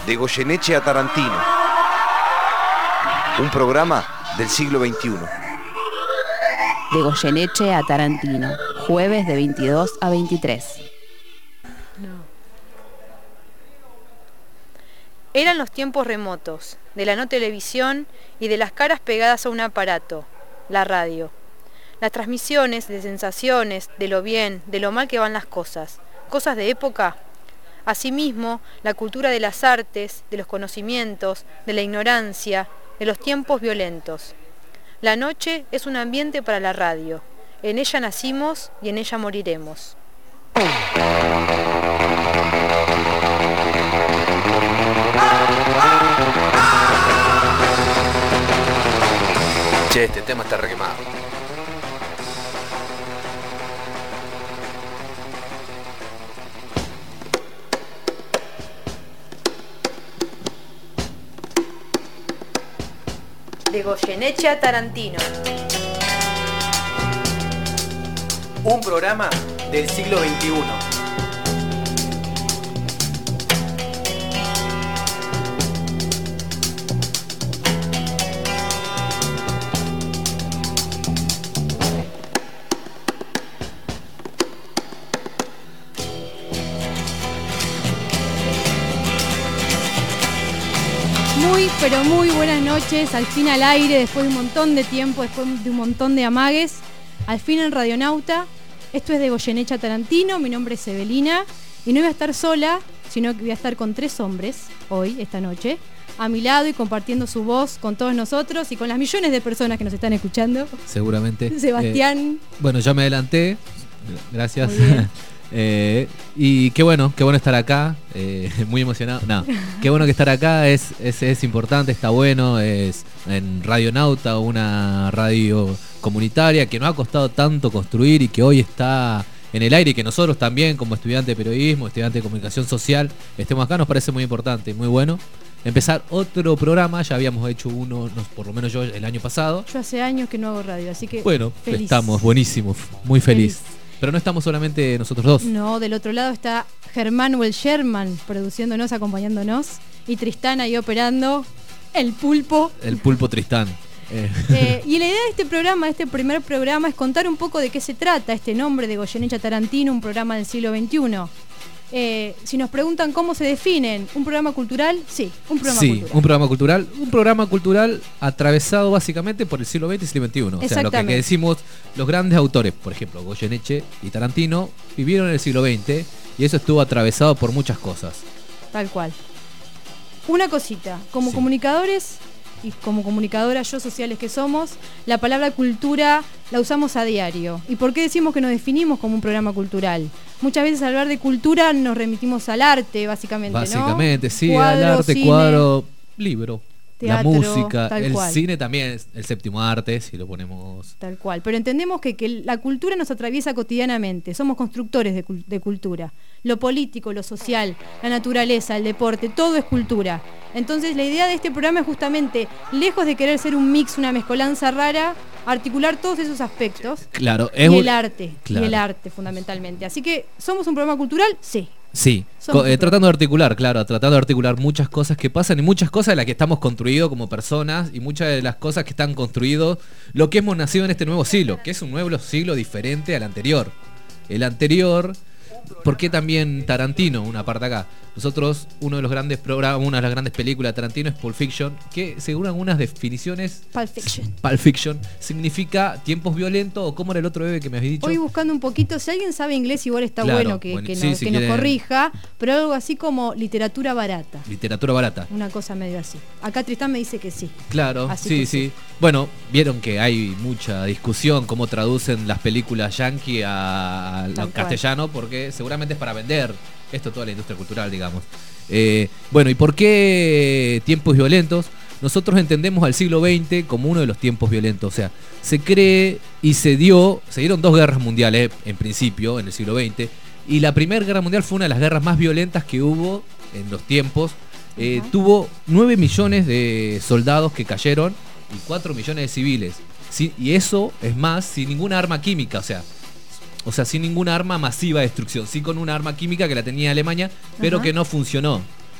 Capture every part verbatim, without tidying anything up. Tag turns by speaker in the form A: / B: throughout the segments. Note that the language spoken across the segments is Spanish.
A: De Goyeneche a Tarantino. Un programa del siglo veintiuno.
B: De Goyeneche a Tarantino, jueves de veintidós a veintitrés.
C: No. Eran los tiempos remotos, de la no televisión y de las caras pegadas a un aparato, la radio. Las transmisiones de sensaciones, de lo bien, de lo mal que van las cosas, cosas de época. Asimismo, la cultura de las artes, de los conocimientos, de la ignorancia, de los tiempos violentos. La noche es un ambiente para la radio. En ella nacimos y en ella moriremos.
D: Che, este tema está requemado.
C: De Goyeneche a Tarantino.
E: Un programa del siglo veintiuno.
F: Muy, pero muy buenas noches, al fin al aire, después de un montón de tiempo, después de un montón de amagues, al fin en Radionauta. Esto es de Goyeneche a Tarantino, mi nombre es Evelina, y no voy a estar sola, sino que voy a estar con tres hombres, hoy, esta noche, a mi lado y compartiendo su voz con todos nosotros y con las millones de personas que nos están escuchando.
G: Seguramente.
F: Sebastián.
G: Eh, bueno, ya me adelanté, gracias. Eh, y qué bueno, qué bueno estar acá, eh, muy emocionado. No, qué bueno que estar acá, es, es, es importante, está bueno, es en Radionauta, una radio comunitaria que nos ha costado tanto construir y que hoy está en el aire y que nosotros también como estudiantes de periodismo, estudiantes de comunicación social, estemos acá, nos parece muy importante, muy bueno. Empezar otro programa, ya habíamos hecho uno, no, por lo menos yo el año pasado.
F: Yo hace años que no hago radio, así que
G: bueno,
F: feliz.
G: Estamos buenísimos, muy feliz.
F: Feliz.
G: Pero no estamos solamente nosotros dos.
F: No, del otro lado está Germán Well Sherman produciéndonos, acompañándonos, y Tristán ahí operando el pulpo.
G: El pulpo Tristán. Eh.
F: Eh, y la idea de este programa, de este primer programa, es contar un poco de qué se trata este nombre de Goyeneche a Tarantino, un programa del siglo veintiuno. Eh, si nos preguntan cómo se definen, ¿un programa cultural? Sí, un programa
G: sí,
F: cultural.
G: un programa cultural. Un programa cultural atravesado básicamente por el siglo veinte y siglo veintiuno. O sea, lo que decimos, los grandes autores, por ejemplo, Goyeneche y Tarantino, vivieron en el siglo veinte y eso estuvo atravesado por muchas cosas.
F: Tal cual. Una cosita, como
G: sí.
F: comunicadores y como comunicadoras yo sociales que somos, la palabra cultura la usamos a diario. ¿Y por qué decimos que nos definimos como un programa cultural? Muchas veces al hablar de cultura nos remitimos al arte, básicamente,
G: Básicamente,
F: ¿no?
G: sí,
F: Cuadro,
G: al arte,
F: cine,
G: cuadro, libro,
F: teatro,
G: la música, el
F: cual.
G: cine también es el séptimo arte, si lo ponemos...
F: Tal cual, pero entendemos que, que la cultura nos atraviesa cotidianamente, somos constructores de, de cultura. Lo político, lo social, la naturaleza, el deporte, todo es cultura. Entonces la idea de este programa es justamente, lejos de querer ser un mix, una mezcolanza rara, articular todos esos aspectos.
G: Claro, es
F: y
G: un...
F: el arte,
G: claro.
F: y el arte fundamentalmente. Así que, ¿somos un programa cultural? Sí.
G: Sí, Co- eh, tratando de articular, claro, tratando de articular muchas cosas que pasan y muchas cosas de las que estamos construidos como personas y muchas de las cosas que están construidos lo que hemos nacido en este nuevo siglo, que es un nuevo siglo diferente al anterior. El anterior, ¿por qué también Tarantino? Una parte acá. Nosotros, uno de los grandes programas, una de las grandes películas de Tarantino es Pulp Fiction, que según algunas definiciones,
F: Pulp Fiction.
G: Pulp Fiction significa tiempos violentos, o cómo era el otro bebé que me habías dicho.
F: Hoy buscando un poquito, si alguien sabe inglés igual está
G: Claro,
F: bueno que,
G: bueno,
F: que,
G: sí,
F: nos,
G: si
F: que nos
G: quieren-
F: corrija, pero algo así como literatura barata.
G: Literatura barata.
F: Una cosa medio así. Acá Tristán me dice que sí.
G: Claro,
F: Así
G: sí,
F: que
G: sí. Bueno, vieron que hay mucha discusión cómo traducen las películas yankee a- al
F: Tal cual.
G: castellano, porque seguramente es para vender esto toda la industria cultural, digamos. Eh, bueno, ¿y por qué tiempos violentos? Nosotros entendemos al siglo veinte como uno de los tiempos violentos. O sea, se cree y se dio, se dieron dos guerras mundiales en principio, en el siglo veinte, y la Primera Guerra Mundial fue una de las guerras más violentas que hubo en los tiempos. Eh,
F: Ajá.
G: tuvo nueve millones de soldados que cayeron y cuatro millones de civiles. Sí, y eso es más sin ninguna arma química, o sea, o sea, sin ninguna arma masiva de destrucción, sí con una arma química que la tenía Alemania, pero
F: Ajá.
G: que no funcionó.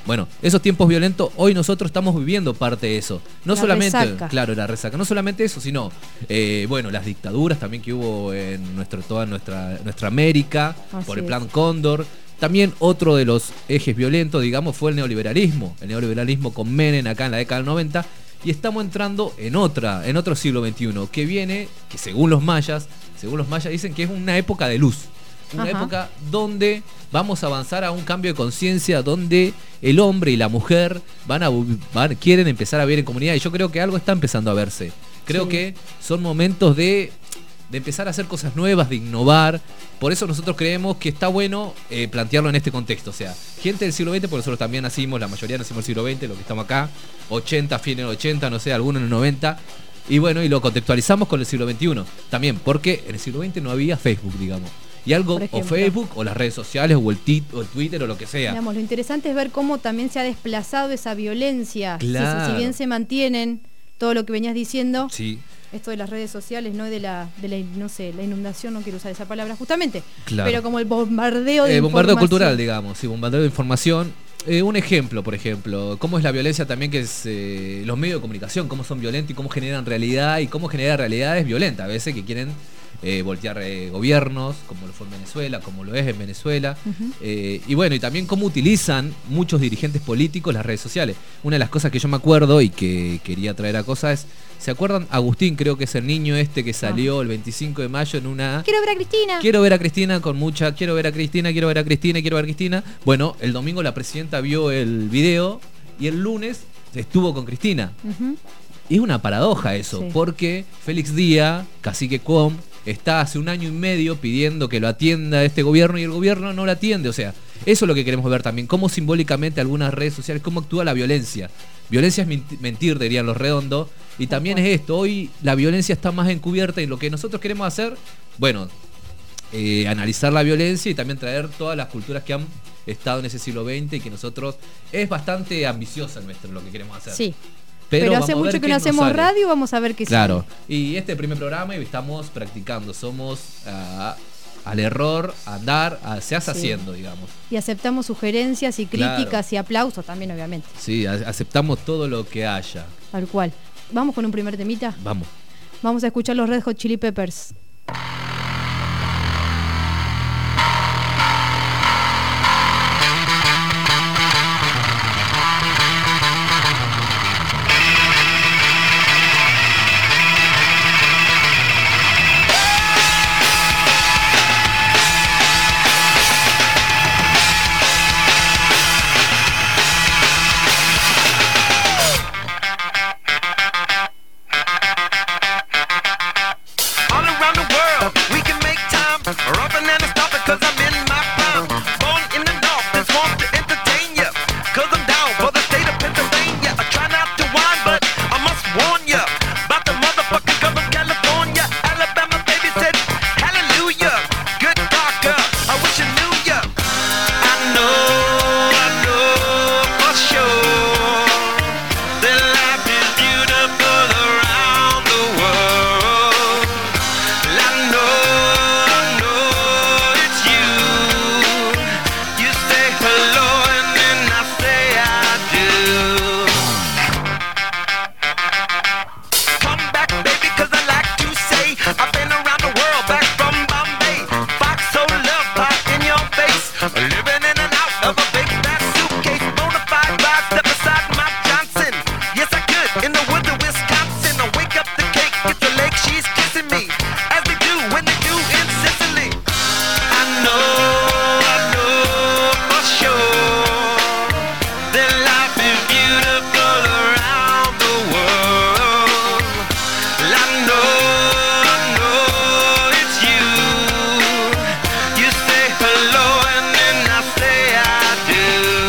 G: Bueno, esos tiempos violentos, hoy nosotros estamos viviendo parte de eso. No
F: La
G: solamente,
F: resaca.
G: claro, la resaca, no solamente eso, sino, eh, bueno, las dictaduras también que hubo en nuestro, toda nuestra, nuestra América,
F: Así
G: por el
F: es.
G: Plan Cóndor. También otro de los ejes violentos, digamos, fue el neoliberalismo. El neoliberalismo con Menem acá en la década del noventa. Y estamos entrando en otra, en otro siglo veintiuno, que viene, que según los mayas, según los mayas dicen que es una época de luz. Una
F: Ajá.
G: época donde vamos a avanzar a un cambio de conciencia, donde el hombre y la mujer van a, van, quieren empezar a vivir en comunidad. Y yo creo que algo está empezando a verse. Creo
F: Sí.
G: que son momentos de, de empezar a hacer cosas nuevas, de innovar. Por eso nosotros creemos que está bueno eh, plantearlo en este contexto. O sea, gente del siglo veinte, porque nosotros también nacimos, la mayoría nacimos en el siglo veinte, los que estamos acá, ochenta, fin del ochenta, no sé, algunos en el noventa. Y bueno, y lo contextualizamos con el siglo veintiuno. También, porque en el siglo veinte no había Facebook, digamos. Y algo,
F: Por
G: o
F: ejemplo.
G: Facebook, o las redes sociales, o el, tit, o el Twitter, o lo que sea.
F: Digamos, lo interesante es ver cómo también se ha desplazado esa violencia. Si-
G: Claro.
F: Si, bien se mantienen todo lo que venías diciendo,
G: Sí,
F: esto de las redes sociales, no de la, de la, no sé, la inundación, no quiero usar esa palabra justamente,
G: claro.
F: pero como el bombardeo de
G: Eh, bombardeo
F: información.
G: cultural, digamos, sí, bombardeo de información. Eh, un ejemplo, por ejemplo, cómo es la violencia también, que es eh, los medios de comunicación, cómo son violentos y cómo generan realidad y cómo generan realidades violentas, a veces que quieren eh, voltear eh, gobiernos, como lo fue en Venezuela, como lo es en Venezuela.
F: Ujú.
G: Eh, y bueno, y también cómo utilizan muchos dirigentes políticos las redes sociales. Una de las cosas que yo me acuerdo y que quería traer a cosa es, ¿se acuerdan? Agustín, creo que es el niño este que salió el veinticinco de mayo en una...
F: Quiero ver a Cristina.
G: Quiero ver a Cristina con mucha, quiero ver a Cristina, quiero ver a Cristina, quiero ver a Cristina. Bueno, el domingo la presidenta vio el video y el lunes estuvo con Cristina.
F: Ujú.
G: Y es una paradoja eso,
F: Sí.
G: porque Félix Díaz, cacique Com, está hace un año y medio pidiendo que lo atienda este gobierno y el gobierno no lo atiende. O sea, eso es lo que queremos ver también, cómo simbólicamente algunas redes sociales, cómo actúa la violencia. Violencia es menti- mentir, dirían los redondos. Y también es esto, hoy la violencia está más encubierta y lo que nosotros queremos hacer, bueno, eh, analizar la violencia y también traer todas las culturas que han estado en ese siglo veinte y que nosotros, es bastante ambiciosa nuestro lo que queremos hacer.
F: Sí,
G: Pero,
F: pero,
G: vamos
F: hace
G: a ver
F: mucho que
G: qué
F: no
G: nos
F: hacemos
G: sale.
F: radio, vamos a ver qué
G: Claro,
F: sale.
G: y este primer programa y estamos practicando, somos ah, al error, a andar, a- se hace
F: Sí.
G: haciendo, digamos.
F: Y aceptamos sugerencias y
G: Claro.
F: críticas y aplausos también, obviamente.
G: Sí, a- aceptamos todo lo que haya.
F: Tal cual. Vamos con un primer temita.
G: Vamos.
F: Vamos a escuchar los Red Hot Chili Peppers.
D: All around the world, we can make time. Rough and stop it, cause I'm in my prime. Born in the north, this wants to entertain ya. Cause I'm down for the state of Pennsylvania. I try not to whine, but I must warn ya. About the motherfucking girl of California. Alabama baby said, hallelujah. Good God, girl, I wish I knew ya. I know, I know for sure that life is beautiful around the world. I know, I know it's you. You say hello and then I say I do. Come back, baby, cause I like to say I've been around the world, back from Bombay. Fox so love pop in your face. Living in and out of a big fat suitcase. Bonafide ride, step aside my Johnson. Yes, I could, in the woods of Wisconsin. I wake up the cake, get the lake, she's kissing me. As they do when they do in Sicily. I know, I know for sure that life is beautiful around the world. I know, I know it's you. You say hello and then I say I do.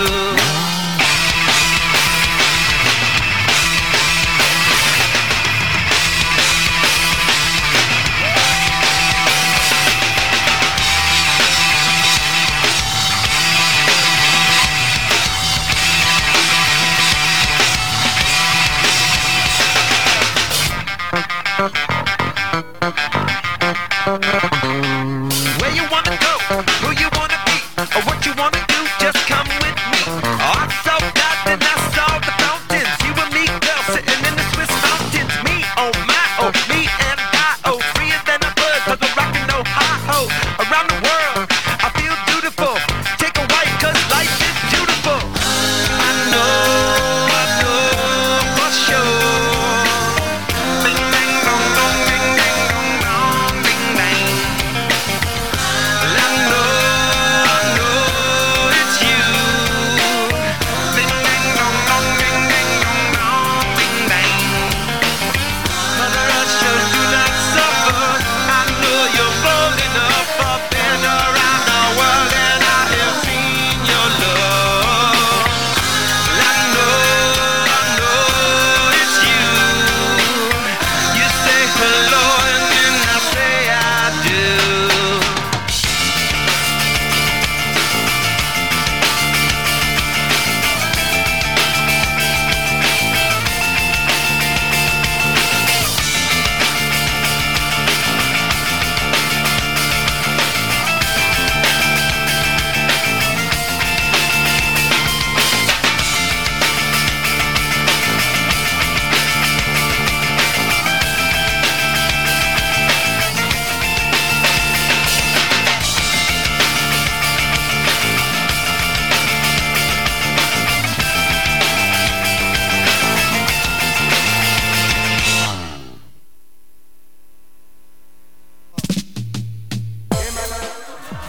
D: Where you wanna go, who you wanna be, or what you wanna do, just come with me. Heart so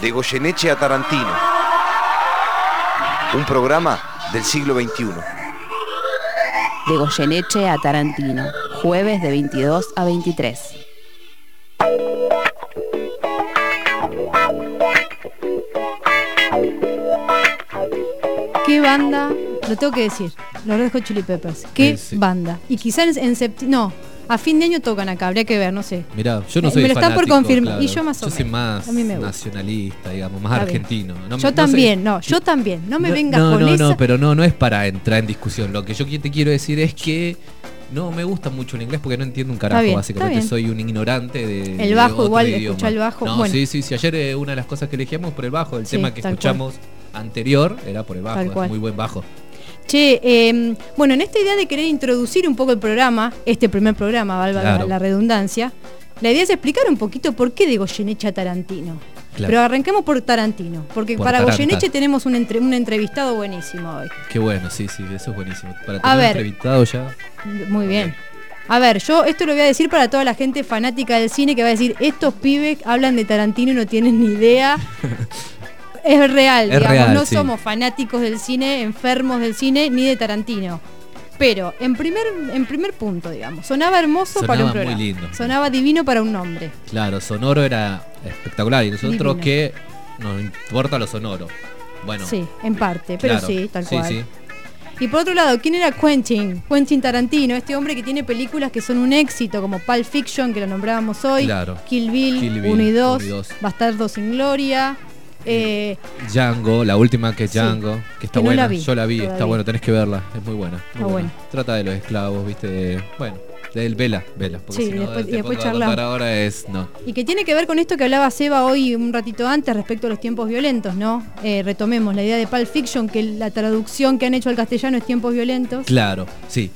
A: De Goyeneche a Tarantino. Un programa del siglo veintiuno.
B: De Goyeneche a Tarantino, jueves de veintidós a veintitrés.
F: ¿Qué banda? Lo tengo que decir, los Red Hot Chili Peppers. ¿Qué
G: Sí, sí.
F: banda? Y quizás en septiembre... No, a fin de año tocan acá, habría que ver, no sé.
G: Mirá, yo no
F: Eh,
G: soy
F: me lo están por
G: fanático,
F: confirmar.
G: claro.
F: Y yo más o
G: Yo soy
F: menos.
G: más
F: A mí me gusta.
G: nacionalista, digamos, más
F: Está bien.
G: argentino. No,
F: Yo
G: no
F: también,
G: sé-
F: no, yo también. No me
G: No,
F: vengas
G: no,
F: con
G: no,
F: esa...
G: no, pero no, no es para entrar en discusión. Lo que yo te quiero decir es que no me gusta mucho el inglés porque no entiendo un carajo,
F: bien,
G: básicamente.
F: está bien.
G: Soy un ignorante de
F: El
G: de
F: bajo,
G: otro
F: igual,
G: idioma.
F: escuchá el bajo,
G: No,
F: bueno.
G: sí, sí, sí. Ayer eh, una de las cosas que elegíamos por el bajo, el
F: Sí,
G: tema que
F: tal
G: escuchamos anterior era por el bajo,
F: Tal
G: es
F: cual.
G: muy buen bajo.
F: Che, eh, bueno, en esta idea de querer introducir un poco el programa, este primer programa, valga la-
G: Claro.
F: la, redundancia, la idea es explicar un poquito por qué de Goyeneche a Tarantino.
G: Claro.
F: Pero arranquemos por Tarantino, porque
G: Por
F: para
G: Taranta.
F: Goyeneche tenemos un, entre- un entrevistado buenísimo hoy.
G: Qué bueno, sí, sí, eso es buenísimo. Para
F: A
G: tener
F: ver.
G: entrevistado ya.
F: Muy bien. A ver, yo esto lo voy a decir para toda la gente fanática del cine que va a decir, estos pibes hablan de Tarantino y no tienen ni idea. Es real,
G: Es
F: digamos,
G: real,
F: no
G: sí.
F: somos fanáticos del cine, enfermos del cine, ni de Tarantino. Pero, en primer, en primer punto, digamos, sonaba hermoso para un
G: Sonaba muy
F: programa.
G: lindo.
F: Sonaba divino para un nombre.
G: Claro, sonoro era espectacular. Y nosotros
F: Divino.
G: que nos importa lo sonoro. Bueno,
F: Sí, en parte, pero
G: claro,
F: sí, tal
G: sí,
F: cual.
G: sí.
F: Y por otro lado, ¿quién era Quentin? Quentin Tarantino, este hombre que tiene películas que son un éxito, como Pulp Fiction, que lo nombrábamos hoy,
G: Claro.
F: Kill Bill,
G: Kill Bill,
F: uno y dos,
G: uno y dos.
F: Bastardo sin Gloria, eh,
G: Django, la última que es
F: Sí.
G: Django, que está
F: Que no
G: buena.
F: la vi
G: Yo la vi,
F: todavía.
G: está bueno, tenés que verla, es muy buena. muy
F: Está buena.
G: Trata de los esclavos, viste, de- bueno, del vela, vela, porque
F: Sí,
G: si no
F: después- y
G: te
F: después
G: pongo a
F: charlamos.
G: contar ahora es no.
F: y que tiene que ver con esto que hablaba Seba hoy un ratito antes respecto a los tiempos violentos, ¿no? Eh, retomemos la idea de Pulp Fiction, que la traducción que han hecho al castellano es tiempos violentos.
G: Claro, sí.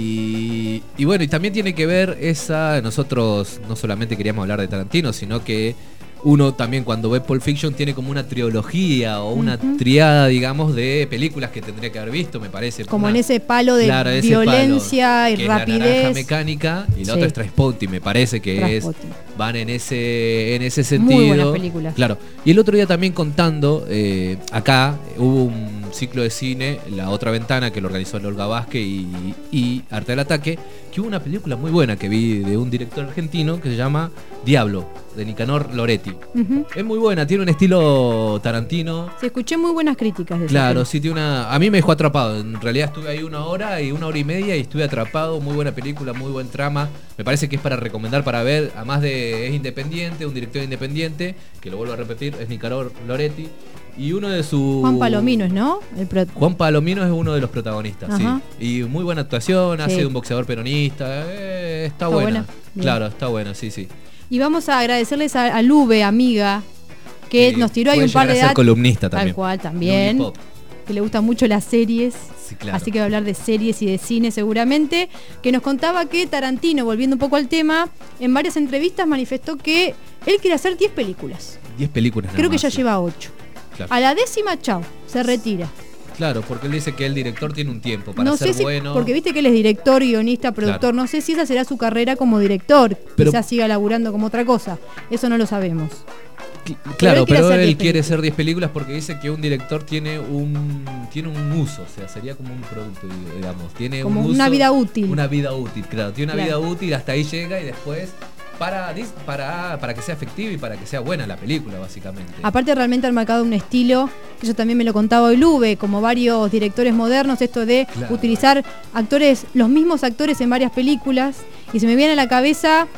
G: Y, y bueno, y también tiene que ver esa, nosotros no solamente queríamos hablar de Tarantino, sino que uno también cuando ve Pulp Fiction tiene como una trilogía o una
F: Ujú.
G: triada, digamos, de películas que tendría que haber visto, me parece.
F: Como
G: Una-
F: en ese palo de
G: Claro, ese
F: violencia
G: palo,
F: y
G: que es La naranja
F: rapidez.
G: mecánica y la
F: Sí.
G: otra es Trainspotting, me parece que es
F: Trainspotting.
G: van en ese en ese
F: Muy
G: sentido.
F: buenas películas.
G: Claro. Y el otro día también contando eh, acá hubo un ciclo de cine, La Otra Ventana, que lo organizó Olga Vázquez y, y Arte del Ataque, que hubo una película muy buena que vi de un director argentino que se llama Diablo, de Nicanor Loretti.
F: Ujú.
G: Es muy buena, tiene un estilo Tarantino.
F: Se escuché muy buenas críticas de esa
G: Claro,
F: película.
G: sí, tiene una. A mí me dejó atrapado. En realidad estuve ahí una hora y una hora y media y estuve atrapado. Muy buena película, muy buen trama. Me parece que es para recomendar, para ver. Además de. Es independiente, un director independiente, que lo vuelvo a repetir, es Nicanor Loretti. Y uno de sus.
F: Juan Palomino es, ¿no? El pro-
G: Juan Palomino es uno de los protagonistas,
F: Ajá.
G: sí. Y muy buena actuación, hace
F: Sí.
G: de un boxeador peronista. eh, está,
F: Está
G: buena.
F: buena, bien.
G: Claro, está buena, sí, sí.
F: Y vamos a agradecerles a, a Lube, amiga, que
G: Sí,
F: nos tiró ahí
G: puede
F: un par
G: llegar
F: de
G: a ser
F: datos.
G: columnista
F: Tal
G: también.
F: cual, también.
G: Lulipop.
F: Que le gustan mucho las series.
G: Sí, claro.
F: Así que va a hablar de series y de cine seguramente. Que nos contaba que Tarantino, volviendo un poco al tema, en varias entrevistas manifestó que él quiere hacer diez películas.
G: diez películas. nada
F: Creo que
G: más,
F: ya
G: sí.
F: lleva ocho.
G: Claro.
F: A la décima, chao, se retira.
G: Claro, porque él dice que el director tiene un tiempo para
F: no
G: ser
F: sé si,
G: bueno.
F: porque viste que él es director, guionista, productor. No sé si esa será su carrera como director.
G: Pero-
F: Quizás siga laburando como otra cosa. Eso no lo sabemos.
G: Cl-
F: Pero
G: Claro,
F: él quiere
G: pero
F: hacer
G: él
F: diez
G: quiere
F: películas.
G: hacer diez películas porque dice que un director tiene un tiene un uso, o sea, sería como un producto, digamos, tiene
F: Como
G: un
F: una
G: uso-
F: vida útil.
G: Una vida útil, claro, tiene una
F: Claro.
G: vida útil, hasta ahí llega y después para dis- para para que sea efectiva y para que sea buena la película, básicamente.
F: Aparte realmente han marcado un estilo, que yo también me lo contaba hoy Lube, como varios directores modernos, esto de
G: Claro.
F: utilizar actores, los mismos actores en varias películas. Y se me viene a la cabeza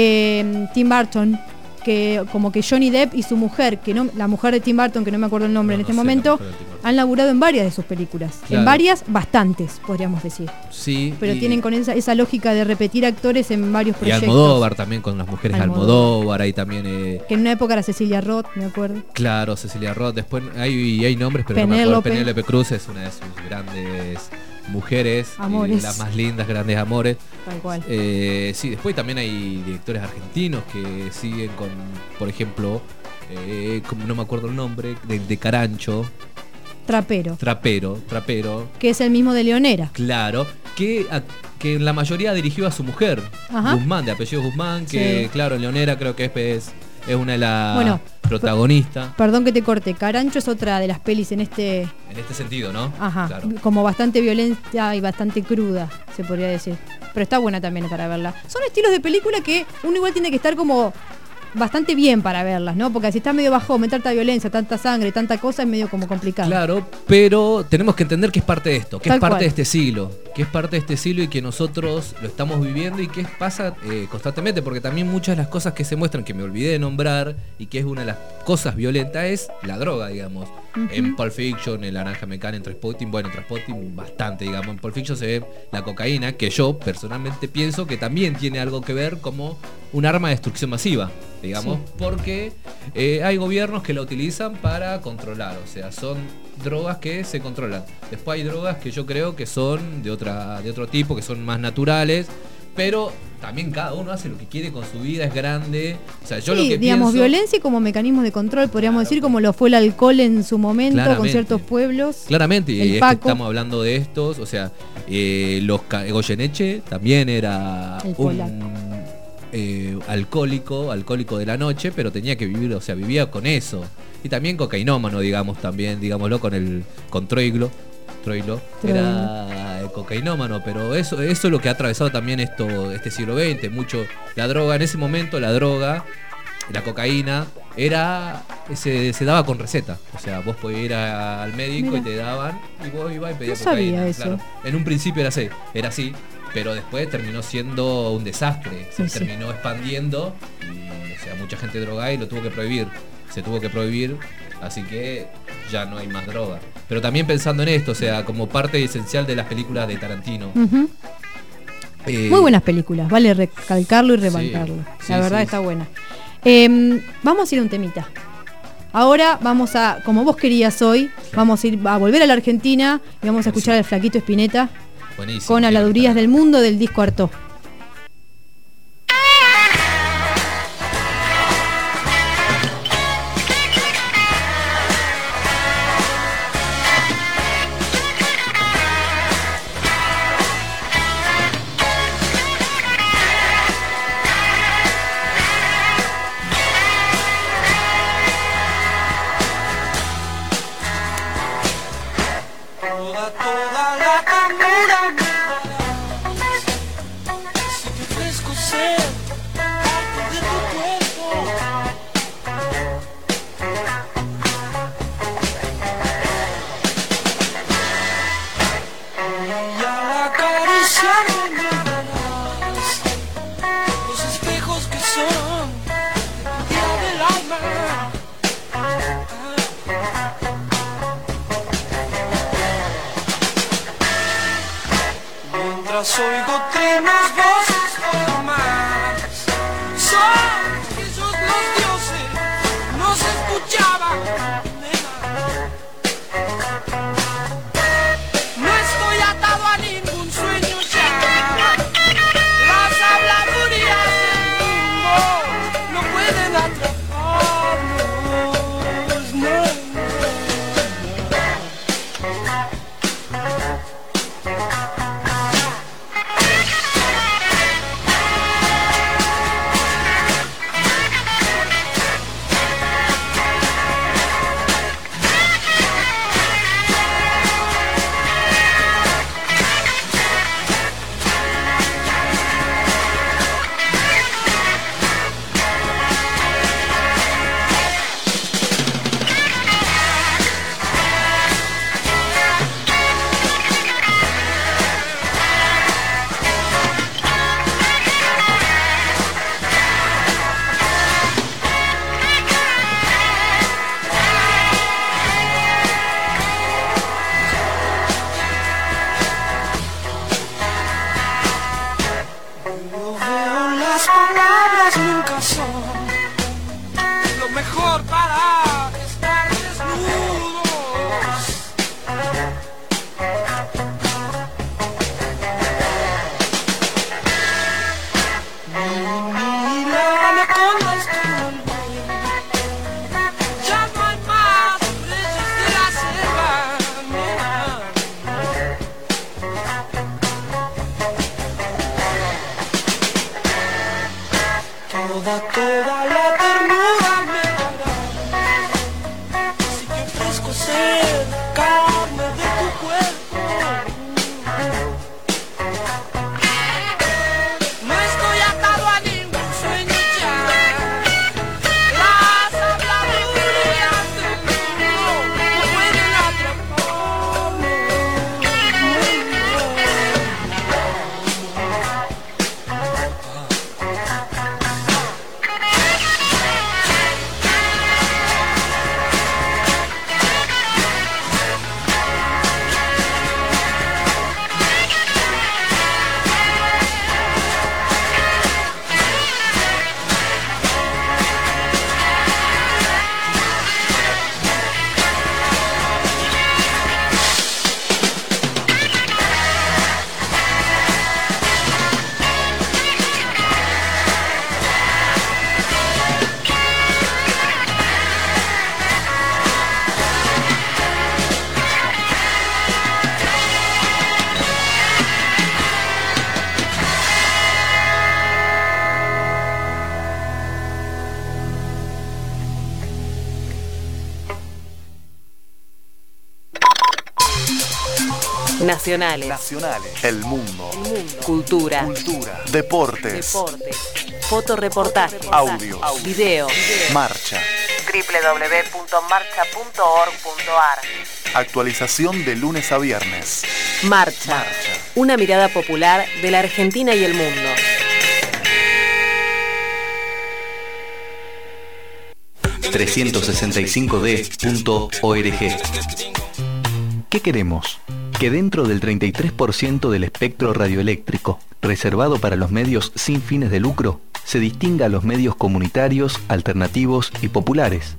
F: eh, Tim Burton, que como que Johnny Depp y su mujer, que no, la mujer de Tim Burton, que no me acuerdo el nombre
G: No,
F: en
G: no
F: este
G: sé la
F: momento,
G: mujer de Tim Burton.
F: han laburado en varias de sus películas.
G: Claro.
F: En varias, bastantes, podríamos decir.
G: Sí,
F: Pero
G: y-
F: tienen con esa, esa lógica de repetir actores en varios
G: y
F: proyectos.
G: Almodóvar también con las mujeres de
F: Almodóvar.
G: Almodóvar, ahí también eh,
F: Que en una época era Cecilia Roth, me acuerdo.
G: claro, Cecilia Roth, después hay, hay nombres, pero no me
F: Penélope.
G: acuerdo. Penélope Cruz es una de sus grandes mujeres, y
F: Amores.
G: las más lindas, grandes amores.
F: Tal cual.
G: Eh, sí, después también hay directores argentinos que siguen con, por ejemplo, eh, como no me acuerdo el nombre, de, de Carancho,
F: Trapero,
G: Trapero, Trapero,
F: que es el mismo de Leonera.
G: claro, que, a- que la mayoría dirigió a su mujer,
F: Ajá.
G: Guzmán, de apellido Guzmán, que
F: Sí.
G: claro, en Leonera creo que es, es, es una de las
F: Bueno,
G: protagonistas.
F: Perdón que te corte, Carancho es otra de las pelis en este...
G: En este sentido, ¿no?
F: Ajá,
G: Claro.
F: como bastante violenta y bastante cruda, se podría decir. Pero está buena también para verla. Son estilos de película que uno igual tiene que estar como bastante bien para verlas, ¿no? Porque si está medio bajo, meter tanta violencia, tanta sangre, tanta cosa, es medio como complicado.
G: Claro, pero tenemos que entender que es parte de esto, que
F: Tal
G: es parte
F: cual.
G: de este siglo, que es parte de este siglo y que nosotros lo estamos viviendo y que pasa eh, constantemente, porque también muchas de las cosas que se muestran, que me olvidé de nombrar, y que es una de las cosas violentas, es la droga, digamos.
F: Ujú.
G: En Pulp Fiction, en Naranja Mecánica, en Trainspotting, bueno, en Trainspotting bastante, digamos. En Pulp Fiction se ve la cocaína, que yo personalmente pienso que también tiene algo que ver como un arma de destrucción masiva, digamos,
F: Sí.
G: porque eh, hay gobiernos que la utilizan para controlar, o sea, son drogas que se controlan. Después hay drogas que yo creo que son de otra de otro tipo, que son más naturales, pero también cada uno hace lo que quiere con su vida, es grande. O sea, yo
F: Sí,
G: lo que
F: digamos,
G: pienso,
F: violencia como mecanismo de control, podríamos
G: Claro.
F: decir, como lo fue el alcohol en su momento con
G: Claramente.
F: ciertos pueblos.
G: claramente, y
F: el
G: es que
F: Paco.
G: estamos hablando de estos, o sea, eh, los ca- Goyeneche también era
F: El
G: un
F: polaco.
G: eh, alcohólico, alcohólico de la noche, pero tenía que vivir, o sea, vivía con eso. Y también cocainómano, digamos, también, digámoslo, con el con Troilo. Troilo era cocainómano, pero eso, eso es lo que ha atravesado también esto, este siglo veinte, mucho la droga, en ese momento la droga, la cocaína, era se, se daba con receta. O sea, vos podías ir a- al médico
F: Mira.
G: y te daban, y vos ibas y pedías
F: No sabía
G: cocaína.
F: eso.
G: Claro. En un principio era así, era así, pero después terminó siendo un desastre, se
F: Sí, sí.
G: terminó expandiendo y, o sea, mucha gente drogada y lo tuvo que prohibir, se tuvo que prohibir, así que ya no hay más droga. Pero también pensando en esto, o sea, como parte esencial de las películas de Tarantino.
F: Ujú.
G: eh,
F: Muy buenas películas, vale recalcarlo y remarcarlo.
G: sí,
F: La verdad
G: sí.
F: está buena. Eh, vamos a ir a un temita. Ahora vamos a, como vos querías hoy, vamos a ir a volver a la Argentina y vamos a escuchar al Flaquito Spinetta
G: buenísimo,
F: con
G: tiene que
F: Habladurías
G: estar.
F: del Mundo del disco Artó.
H: Toda, toda la ternura me darás. Si te ofrezco ser parte de tu cuerpo. Y al acariciarme me darás los espejos que son el día del alma. Mientras oigo trinos, voces formas, son esos los dioses, no se escuchaban, nena. No estoy atado a ningún sueño ya, las habladurías del mundo no pueden atraparnos, no, no, no. ser carne de tu cuerpo. No estoy atado a ningún sueño ya. Las habladurías del mundo no pueden atraparme.
I: Nacionales.
J: Nacionales. El mundo.
I: El mundo. Cultura.
J: Cultura. Deportes.
I: Deportes. Fotoreportaje.
J: Audios.
I: Video.
J: Marcha.
I: doble u doble u doble u punto marcha punto org punto a r.
J: Actualización de lunes a viernes.
I: Marcha.
J: Marcha.
I: Una mirada popular de la Argentina y el mundo.
K: trescientos sesenta y cinco d punto org.
L: ¿Qué queremos? Que dentro del treinta y tres por ciento del espectro radioeléctrico, reservado para los medios sin fines de lucro, se distinga a los medios comunitarios, alternativos y populares.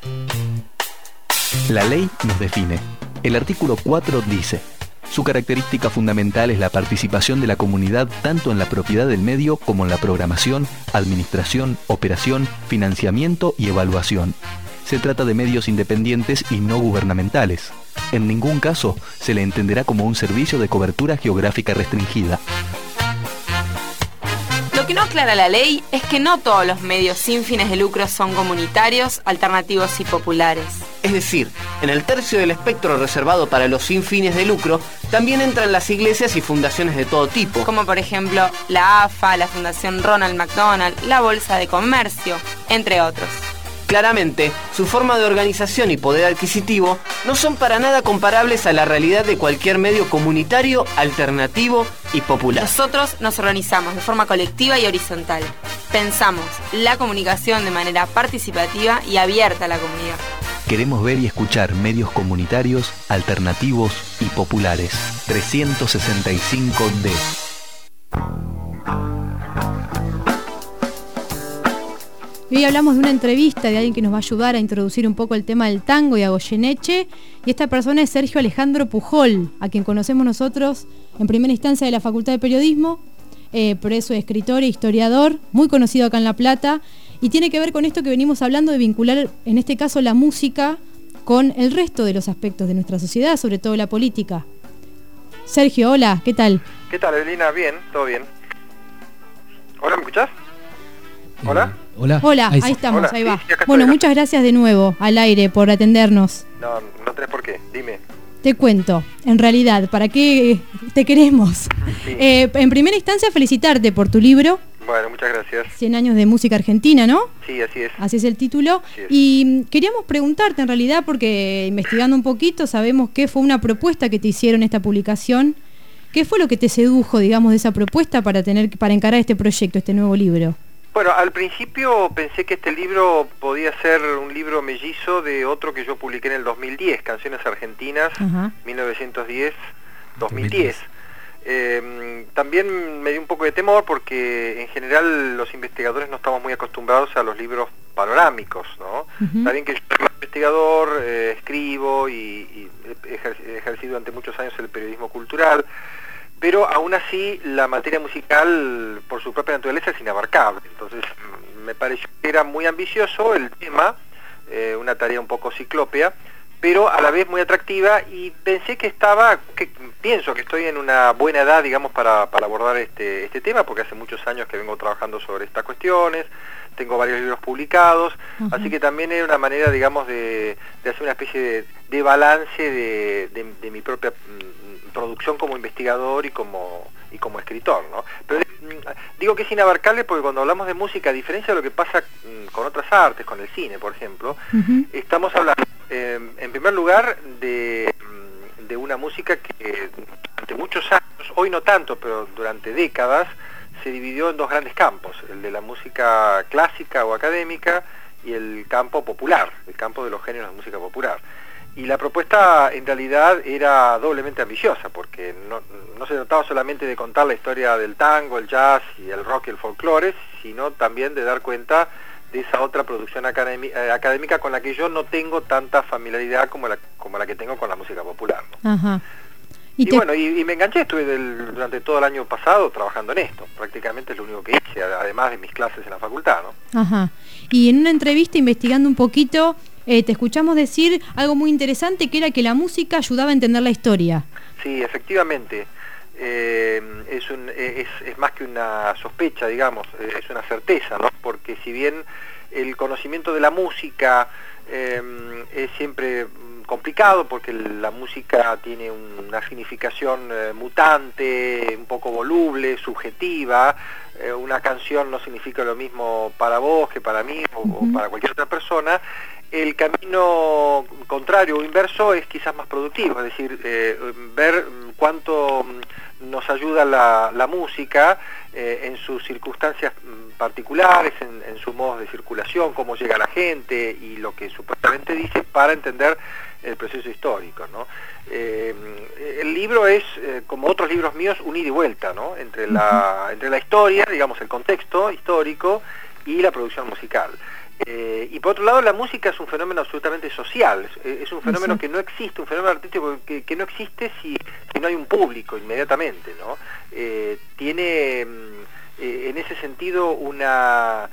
L: La ley nos define. El artículo cuatro dice: su característica fundamental es la participación de la comunidad tanto en la propiedad del medio como en la programación, administración, operación, financiamiento y evaluación. Se trata de medios independientes y no gubernamentales. En ningún caso se le entenderá como un servicio de cobertura geográfica restringida.
M: Lo que no aclara la ley es que no todos los medios sin fines de lucro son comunitarios, alternativos y populares.
N: Es decir, en el tercio del espectro reservado para los sin fines de lucro, también entran las iglesias y fundaciones de todo tipo.
M: Como por ejemplo la A F A, la Fundación Ronald McDonald, la Bolsa de Comercio, entre otros.
N: Claramente, su forma de organización y poder adquisitivo no son para nada comparables a la realidad de cualquier medio comunitario, alternativo y popular.
M: Nosotros nos organizamos de forma colectiva y horizontal. Pensamos la comunicación de manera participativa y abierta a la comunidad.
L: Queremos ver y escuchar medios comunitarios, alternativos y populares. trescientos sesenta y cinco D.
F: Y hoy hablamos de una entrevista de alguien que nos va a ayudar a introducir un poco el tema del tango y a Goyeneche. Y esta persona es Sergio Alejandro Pujol, a quien conocemos nosotros en primera instancia de la Facultad de Periodismo. Eh, por eso es escritor e historiador, muy conocido acá en La Plata. Y tiene que ver con esto que venimos hablando de vincular, en este caso, la música con el resto de los aspectos de nuestra sociedad, sobre todo la política. Sergio, hola, ¿qué tal?
O: ¿Qué tal, Evelina? Bien, todo bien. Hola, ¿me escuchás? ¿Hola?
G: Eh, hola.
F: Hola, ahí,
G: ahí
F: estamos,
O: Hola,
F: ahí
O: sí,
F: va.
O: sí, acá
F: Bueno,
O: estoy,
F: muchas gracias de nuevo al aire por atendernos.
O: No, no tenés por qué, dime.
F: Te cuento, en realidad, ¿para qué te queremos?
O: Sí.
F: Eh, en primera instancia, felicitarte por tu libro.
O: Bueno, muchas gracias.
F: cien años de música argentina, ¿no?
O: Sí, así es.
F: Así es el título.
O: Así es.
F: Y queríamos preguntarte, en realidad, porque investigando un poquito, sabemos que fue una propuesta que te hicieron esta publicación. ¿Qué fue lo que te sedujo, digamos, de esa propuesta para tener para encarar este proyecto, este nuevo libro?
O: Bueno, al principio pensé que este libro podía ser un libro mellizo de otro que yo publiqué en el dos mil diez, Canciones Argentinas,
F: Ajá.
O: mil novecientos diez dos mil diez. Eh, también me dio un poco de temor porque en general los investigadores no estamos muy acostumbrados a los libros panorámicos, ¿no?
F: Uh-huh.
O: Saben que yo soy investigador, eh, escribo y, y he ejer- he ejercido durante muchos años el periodismo cultural, pero aún así la materia musical por su propia naturaleza es inabarcable. Entonces me pareció que era muy ambicioso el tema, eh, una tarea un poco ciclópea, pero a la vez muy atractiva, y pensé que estaba, que pienso que estoy en una buena edad, digamos, para, para abordar este, este tema, porque hace muchos años que vengo trabajando sobre estas cuestiones, tengo varios libros publicados, uh-huh. así que también era una manera, digamos, de, de hacer una especie de, de balance de, de, de mi propia mm, producción como investigador y como, y como escritor, ¿no? Pero mm, digo que es inabarcable porque cuando hablamos de música, a diferencia de lo que pasa mm, con otras artes, con el cine, por ejemplo, uh-huh. estamos hablando, eh, en primer lugar, de, de una música que durante muchos años, hoy no tanto, pero durante décadas, se dividió en dos grandes campos, el de la música clásica o académica y el campo popular, el campo de los géneros de música popular. Y la propuesta en realidad era doblemente ambiciosa, porque no, no se trataba solamente de contar la historia del tango, el jazz y el rock y el folclore, sino también de dar cuenta de esa otra producción académica, académica con la que yo no tengo tanta familiaridad como la, como la que tengo con la música popular, ¿no?
F: Ajá.
O: Y, y
F: te...
O: bueno, y, y me enganché, estuve del, durante todo el año pasado trabajando en esto, prácticamente es lo único que hice, además de mis clases en la facultad, ¿no?
F: Ajá. Y en una entrevista, investigando un poquito, eh, te escuchamos decir algo muy interesante, que era que la música ayudaba a entender la historia.
O: Sí, efectivamente, eh, es, un, es, es más que una sospecha, digamos, es una certeza, ¿no? Porque si bien el conocimiento de la música eh, es siempre complicado, porque la música tiene una significación eh, mutante, un poco voluble, subjetiva, eh, una canción no significa lo mismo para vos que para mí o, uh-huh. o para cualquier otra persona. El camino contrario o inverso es quizás más productivo, es decir, eh, ver cuánto nos ayuda la, la música eh, en sus circunstancias particulares, en, en sus modos de circulación, cómo llega la gente y lo que supuestamente dice para entender el proceso histórico, ¿no? Eh, el libro es, eh, como otros libros míos, un ida y vuelta, ¿no? Entre la, entre la historia, digamos, el contexto histórico y la producción musical. Eh, y por otro lado, la música es un fenómeno absolutamente social, es, es un fenómeno sí. que no existe, un fenómeno artístico que, que no existe si, si no hay un público inmediatamente, ¿no? Eh, tiene eh, en ese sentido una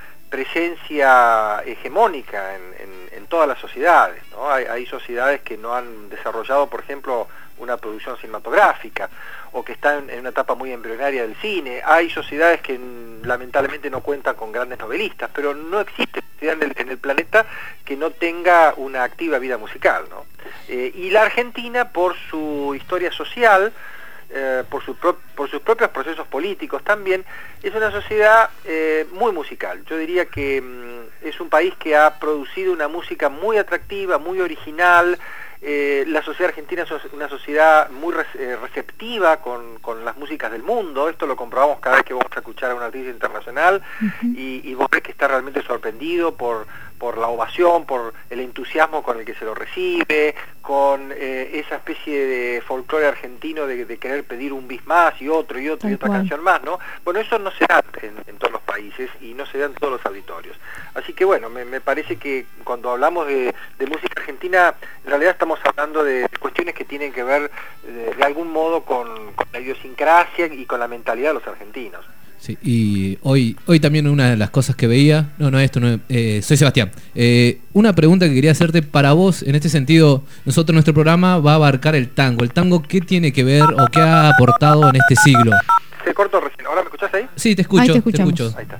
O: presencia hegemónica en, en, en todas las sociedades, ¿no? Hay, hay sociedades que no han desarrollado, por ejemplo, una producción cinematográfica, o que están en una etapa muy embrionaria del cine. Hay sociedades que lamentablemente no cuentan con grandes novelistas, pero no existe sociedad en el, en el planeta que no tenga una activa vida musical, ¿no? Eh, y la Argentina, por su historia social, eh, por, su pro por sus propios procesos políticos también, es una sociedad eh, muy musical. Yo diría que mm, es un país que ha producido una música muy atractiva, muy original. Eh, la sociedad argentina es una sociedad muy receptiva con, con las músicas del mundo. Esto lo comprobamos cada vez que vamos a escuchar a un artista internacional, uh-huh. y, y vos ves que está realmente sorprendido por, por la ovación, por el entusiasmo con el que se lo recibe, con eh, esa especie de folclore argentino de, de querer pedir un bis más y otro y otro y otra canción más, ¿no? Bueno, eso no se da en, en todos los países y no se da en todos los auditorios. Así que bueno, me, me parece que cuando hablamos de, de música argentina, en realidad estamos hablando de cuestiones que tienen que ver de, de algún modo con, con la idiosincrasia y con la mentalidad de los argentinos.
G: Sí, y hoy hoy también una de las cosas que veía, no, no, esto no, eh, soy Sebastián, eh, una pregunta que quería hacerte para vos, en este sentido, nosotros nuestro programa va a abarcar el tango. ¿El tango qué tiene que ver o qué ha aportado en este siglo?
O: Se cortó recién, ¿ahora me escuchás ahí?
G: Sí, te escucho,
F: ahí te,
G: te escucho.
O: Ahí está.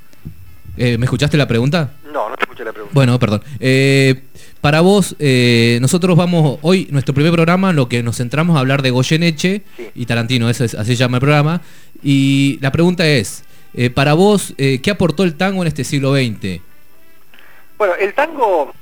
G: Eh, ¿Me escuchaste la pregunta?
O: No, no te escuché la pregunta.
G: Bueno, perdón. Eh, para vos, eh, nosotros vamos, hoy, nuestro primer programa, en lo que nos centramos a hablar de Goyeneche, sí. y Tarantino, eso es, así se llama el programa, y la pregunta es, eh, para vos, eh, ¿qué aportó el tango en este siglo veinte?
O: Bueno, el tango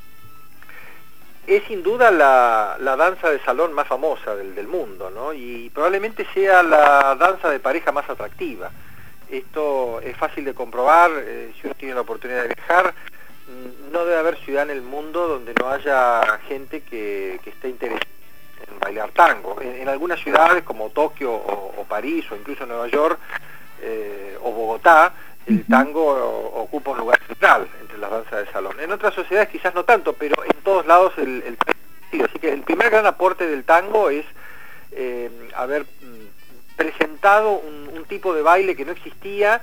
O: es sin duda la, la danza de salón más famosa del, del mundo, ¿no? Y probablemente sea la danza de pareja más atractiva. Esto es fácil de comprobar, eh, si uno tiene la oportunidad de viajar, no debe haber ciudad en el mundo donde no haya gente que, que esté interesada en bailar tango. En, en algunas ciudades como Tokio o, o París o incluso Nueva York eh, o Bogotá, el tango o, ocupa un lugar central entre las danzas de salón. En otras sociedades quizás no tanto, pero en todos lados el, el sí, así que el primer gran aporte del tango es eh, haber presentado un, un tipo de baile que no existía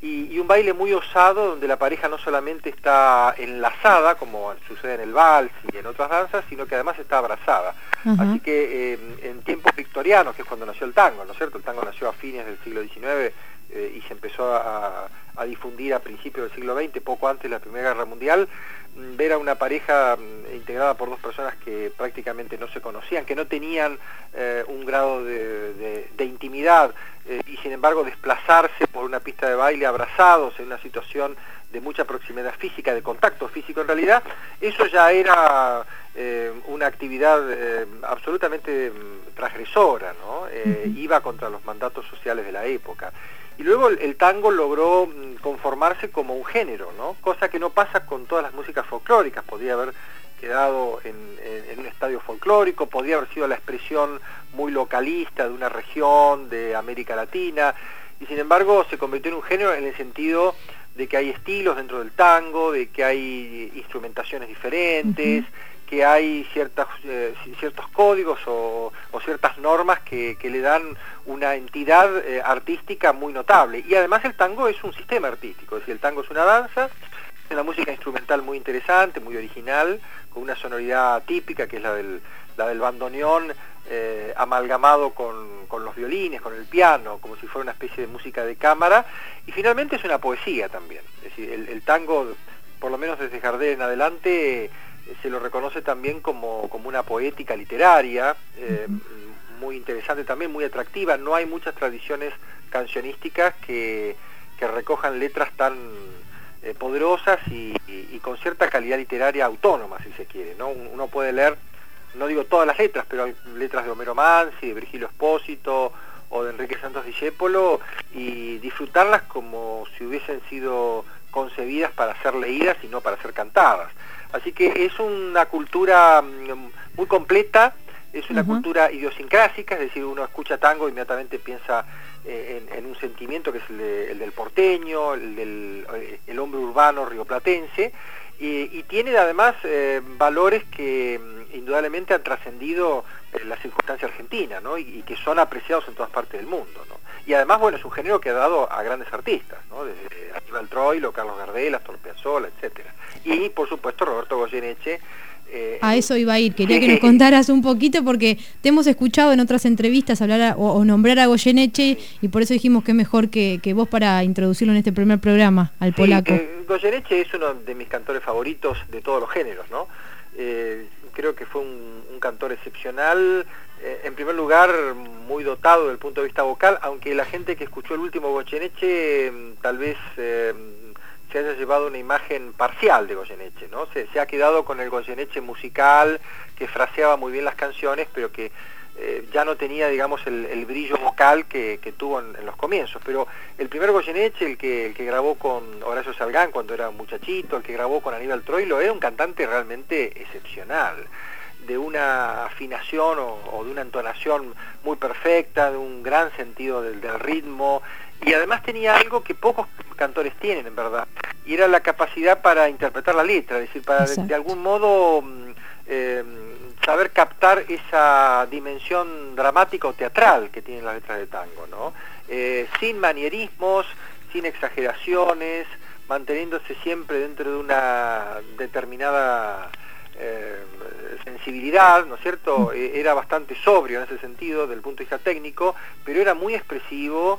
O: y, y un baile muy osado donde la pareja no solamente está enlazada, como sucede en el vals y en otras danzas, sino que además está abrazada.
F: Ajá.
O: Así que eh, en tiempos victorianos, que es cuando nació el tango, ¿no es cierto? El tango nació a fines del siglo diecinueve eh, y se empezó a, a difundir a principios del siglo veinte, poco antes de la Primera Guerra Mundial. Ver a una pareja integrada por dos personas que prácticamente no se conocían, que no tenían eh, un grado de, de, de intimidad eh, y sin embargo desplazarse por una pista de baile abrazados en una situación de mucha proximidad física, de contacto físico en realidad, eso ya era eh, una actividad eh, absolutamente transgresora, ¿no? Eh, uh-huh. Iba contra los mandatos sociales de la época. Y luego el, el tango logró conformarse como un género, ¿no? Cosa que no pasa con todas las músicas folclóricas. Podría haber quedado en, en, en un estadio folclórico, podría haber sido la expresión muy localista de una región de América Latina, y sin embargo se convirtió en un género en el sentido de que hay estilos dentro del tango, de que hay instrumentaciones diferentes, uh-huh. que hay ciertas, eh, ciertos códigos o, o ciertas normas que, que le dan una entidad eh, artística muy notable. Y además el tango es un sistema artístico, es decir, el tango es una danza, es una música instrumental muy interesante, muy original, con una sonoridad típica que es la del, la del bandoneón, eh, amalgamado con, con los violines, con el piano, como si fuera una especie de música de cámara, y finalmente es una poesía también. Es decir, el, el tango, por lo menos desde Gardel en adelante, se lo reconoce también como, como una poética literaria, eh, muy interesante también, muy atractiva. No hay muchas tradiciones cancionísticas que, que recojan letras tan eh, poderosas y, y, y con cierta calidad literaria autónoma, si se quiere, ¿no? Uno puede leer, no digo todas las letras, pero hay letras de Homero Mansi, de Virgilio Espósito o de Enrique Santos Discépolo, y disfrutarlas como si hubiesen sido concebidas para ser leídas y no para ser cantadas. Así que es una cultura muy completa, es una uh-huh. cultura idiosincrásica, es decir, uno escucha tango e inmediatamente piensa eh, en, en un sentimiento que es el, de, el del porteño, el del el hombre urbano rioplatense, y, y tiene además eh, valores que indudablemente han trascendido eh, la circunstancia argentina, ¿no? y, y que son apreciados en todas partes del mundo, ¿no? Y además, bueno, es un género que ha dado a grandes artistas, ¿no? Desde Aníbal Troilo, Carlos Gardel, Astor Piazzolla, etcétera. Y, por supuesto, Roberto Goyeneche. Eh,
F: a eso iba a ir, quería que nos contaras un poquito porque te hemos escuchado en otras entrevistas hablar a, o, o nombrar a Goyeneche, y por eso dijimos que mejor que, que vos para introducirlo en este primer programa, al polaco.
O: Sí, eh, Goyeneche es uno de mis cantores favoritos de todos los géneros, ¿no? Eh, creo que fue un, un cantor excepcional, eh, en primer lugar muy dotado desde el punto de vista vocal, aunque la gente que escuchó el último Goyeneche tal vez eh, se haya llevado una imagen parcial de Goyeneche, ¿no? Se, se ha quedado con el Goyeneche musical, que fraseaba muy bien las canciones, pero que eh, ya no tenía, digamos, el, el brillo vocal que, que tuvo en, en los comienzos. Pero el primer Goyeneche, el que, el que grabó con Horacio Salgán cuando era un muchachito, el que grabó con Aníbal Troilo, era un cantante realmente excepcional, de una afinación o, o de una entonación muy perfecta, de un gran sentido del, del ritmo, y además tenía algo que pocos cantores tienen, en verdad, y era la capacidad para interpretar la letra, es decir, para de, de algún modo eh, saber captar esa dimensión dramática o teatral que tienen las letras de tango, ¿no? Eh, sin manierismos, sin exageraciones, manteniéndose siempre dentro de una determinada eh, sensibilidad, ¿no es cierto? Eh, era bastante sobrio en ese sentido, desde el punto de vista técnico, pero era muy expresivo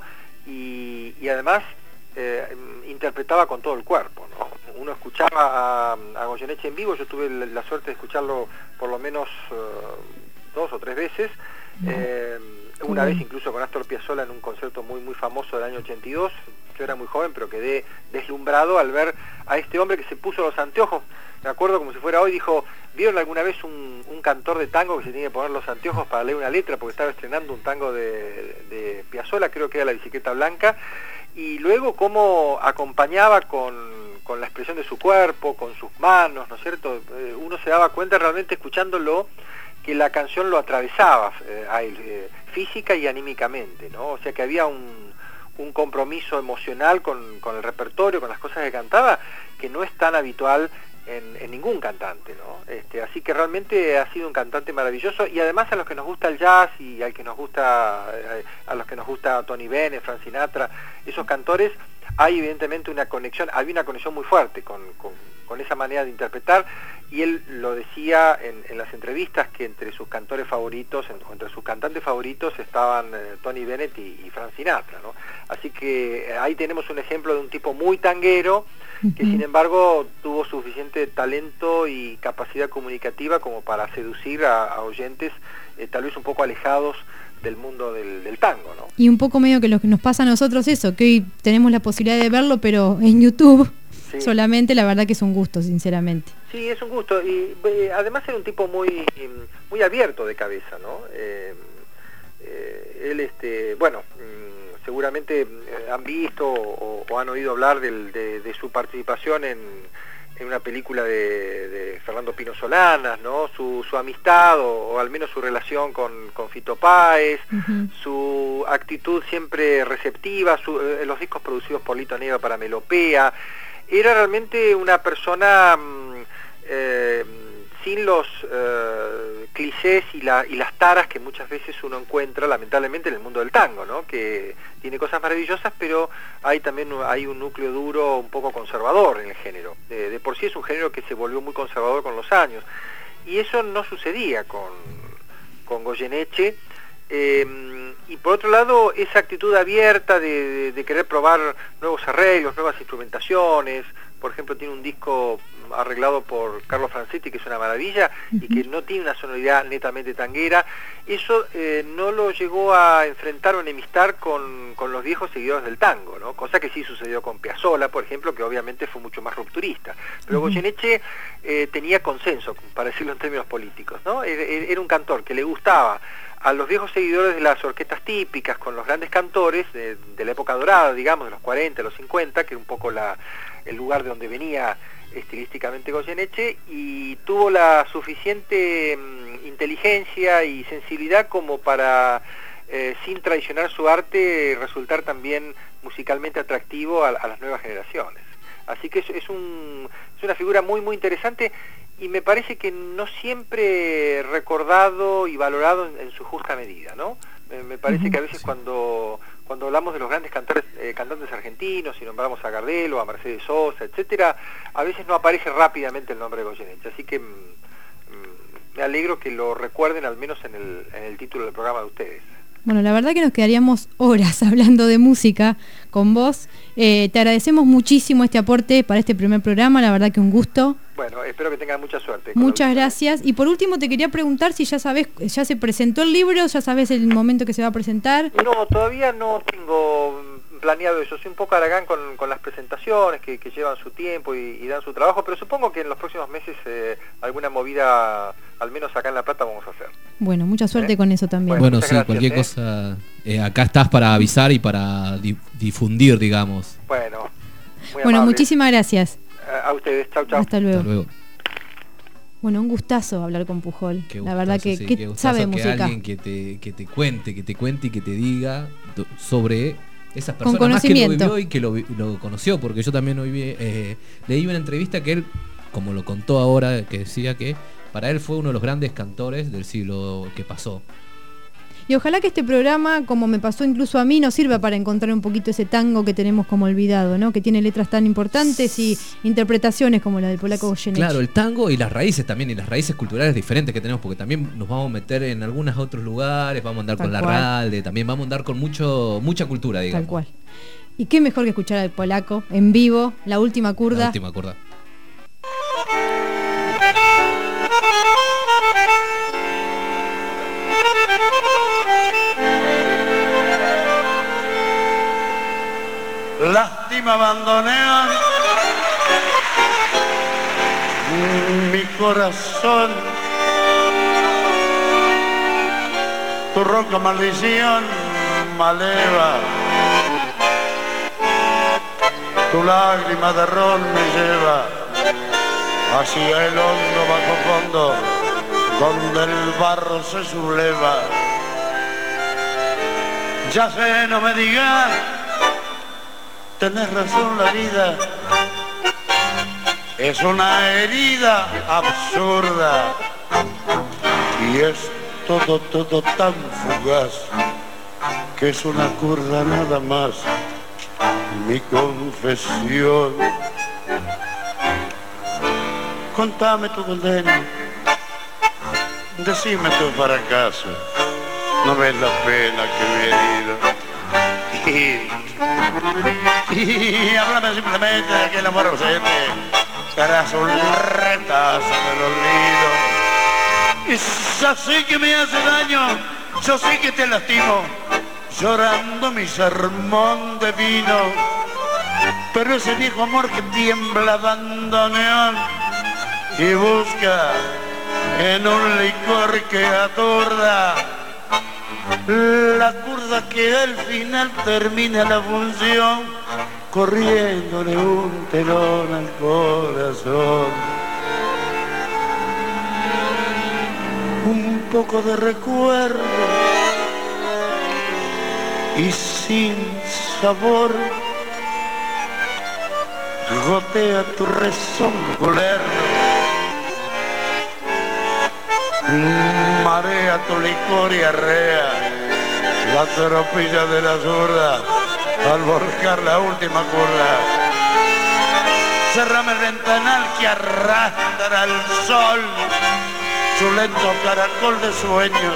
O: y, y además eh, interpretaba con todo el cuerpo, ¿no? Uno escuchaba a, a Goyeneche en vivo, yo tuve la, la suerte de escucharlo por lo menos uh, dos o tres veces, eh, una vez incluso con Astor Piazzolla en un concierto muy muy famoso del año ochenta y dos. Yo era muy joven, pero quedé deslumbrado al ver a este hombre que se puso los anteojos. Me acuerdo como si fuera hoy, dijo, ¿vieron alguna vez un, un cantor de tango que se tiene que poner los anteojos para leer una letra? Porque estaba estrenando un tango de, de Piazzolla, creo que era La Bicicleta Blanca, y luego cómo acompañaba con, con la expresión de su cuerpo, con sus manos, ¿no es cierto? Eh, uno se daba cuenta realmente escuchándolo que la canción lo atravesaba eh, a él, eh, física y anímicamente, ¿no? O sea que había un, un compromiso emocional con, con el repertorio, con las cosas que cantaba, que no es tan habitual en, en ningún cantante, ¿no? Este, así que realmente ha sido un cantante maravilloso, y además a los que nos gusta el jazz y al que nos gusta, a los que nos gusta Tony Bennett, Frank Sinatra, esos cantores hay evidentemente una conexión, había una conexión muy fuerte con, con, con esa manera de interpretar, y él lo decía en, en las entrevistas que entre sus cantores favoritos, entre sus cantantes favoritos estaban eh, Tony Bennett y, y Frank Sinatra, ¿no? Así que eh, ahí tenemos un ejemplo de un tipo muy tanguero, que sin embargo tuvo suficiente talento y capacidad comunicativa como para seducir a, a oyentes eh, tal vez un poco alejados del mundo del, del tango, ¿no?
F: Y un poco medio que lo que nos pasa a nosotros eso, que hoy tenemos la posibilidad de verlo, pero en YouTube sí. solamente, la verdad que es un gusto, sinceramente.
O: Sí, es un gusto, y eh, además era un tipo muy muy abierto de cabeza, ¿no? Eh, eh, él, este, bueno, seguramente han visto o, o han oído hablar del, de, de su participación en, en una película de, de Fernando Pino Solanas, ¿no? Su, su amistad o, o al menos su relación con, con Fito Páez, uh-huh. su actitud siempre receptiva, su, eh, los discos producidos por Lito Nevia para Melopea. Era realmente una persona eh, sin los eh, clichés y, la, y las taras que muchas veces uno encuentra lamentablemente en el mundo del tango, ¿no? Que tiene cosas maravillosas, pero hay también hay un núcleo duro un poco conservador en el género. De, de por sí es un género que se volvió muy conservador con los años, y eso no sucedía con, con Goyeneche. Eh, y por otro lado, esa actitud abierta de, de, de querer probar nuevos arreglos, nuevas instrumentaciones. Por ejemplo, tiene un disco arreglado por Carlos Francetti, que es una maravilla, uh-huh. y que no tiene una sonoridad netamente tanguera. Eso eh, no lo llegó a enfrentar o enemistar con, con los viejos seguidores del tango, ¿no? Cosa que sí sucedió con Piazzolla, por ejemplo, que obviamente fue mucho más rupturista. Pero uh-huh. Goyeneche eh, tenía consenso, para decirlo en términos políticos, ¿no? Era, era un cantor que le gustaba a los viejos seguidores de las orquestas típicas, con los grandes cantores de, de la época dorada, digamos, de los cuarenta, los cincuenta, que era un poco la, el lugar de donde venía estilísticamente Goyeneche, y tuvo la suficiente um, inteligencia y sensibilidad como para, eh, sin traicionar su arte, resultar también musicalmente atractivo a, a las nuevas generaciones. Así que es, es, un, es una figura muy muy interesante, y me parece que no siempre recordado y valorado en, en su justa medida, ¿no? Me, me parece uh-huh. que a veces sí. cuando cuando hablamos de los grandes cantores, eh, cantantes argentinos, y nombramos a Gardel o a Mercedes Sosa, etcétera, a veces no aparece rápidamente el nombre de Goyeneche. Así que mm, me alegro que lo recuerden al menos en el, en el título del programa de ustedes.
F: Bueno, la verdad que nos quedaríamos horas hablando de música con vos. Eh, te agradecemos muchísimo este aporte para este primer programa, la verdad que un gusto.
O: Bueno, espero que tengan mucha suerte.
F: Muchas gracias. Y por último te quería preguntar si ya sabes, ya se presentó el libro, ya sabes el momento que se va a presentar.
O: No, todavía no tengo planeado eso. Soy un poco haragán con, con las presentaciones que, que llevan su tiempo y, y dan su trabajo, pero supongo que en los próximos meses eh, alguna movida, al menos acá en La Plata, vamos a hacer.
F: Bueno, mucha suerte ¿Eh? con eso también.
G: Bueno, bueno sí,
O: gracias,
G: cualquier
O: ¿eh?
G: cosa, eh, acá estás para avisar y para di- difundir, digamos.
O: Bueno, muy
F: bueno,
O: amable.
F: Muchísimas gracias.
O: A, a ustedes, chau, chau.
F: Hasta luego.
G: Hasta luego.
F: Bueno, un gustazo hablar con Pujol.
G: Qué
F: la
G: gustazo,
F: verdad que,
G: sí,
F: que
G: qué gustazo
F: sabe
G: que
F: música.
G: Alguien que te, que te cuente, que te cuente y que te diga do- sobre esas
F: Con
G: personas más que lo
F: conocimiento.
G: vivió y que lo, vi- lo conoció, porque yo también hoy vi, eh, leí una entrevista que él, como lo contó ahora, que decía que para él fue uno de los grandes cantores del siglo que pasó.
F: Y ojalá que este programa, como me pasó incluso a mí, nos sirva para encontrar un poquito ese tango que tenemos como olvidado, ¿no? Que tiene letras tan importantes y interpretaciones como la del polaco Goyeneche.
G: Claro, el tango y las raíces también, y las raíces culturales diferentes que tenemos, porque también nos vamos a meter en algunos otros lugares, vamos a andar
F: Tal
G: con la
F: cual.
G: Ralde, también vamos a andar con mucho mucha cultura, digamos.
F: Tal cual. Y qué mejor que escuchar al polaco en vivo, la última curda.
G: La última curda.
P: Lástima abandonar mi corazón, tu ronca maldición maleva, tu lágrima de ron me lleva hacia el hondo bajo fondo donde el barro se subleva. Ya sé, no me digas, tenés razón, la vida es una herida absurda y es todo, todo tan fugaz que es una curda nada más. mi confesión. Contame tu condena, decime tu fracaso, no ves la pena que he herido. Y, y háblame simplemente de aquel amor ausente, que harás un retazo del olvido. Y yo sí que me hace daño, yo sí que te lastimo, llorando mi sermón de vino. Pero ese viejo amor que tiembla bandoneón y busca en un licor que atorda, la curda que al final termina la función, corriéndole un telón al corazón. Un poco de recuerdo y sin sabor gotea tu rezongo lerdo, marea tu licor y arrea la tropilla de la zurda al volcar la última curva. Cerrame el ventanal que arrastra el sol, su lento caracol de sueños.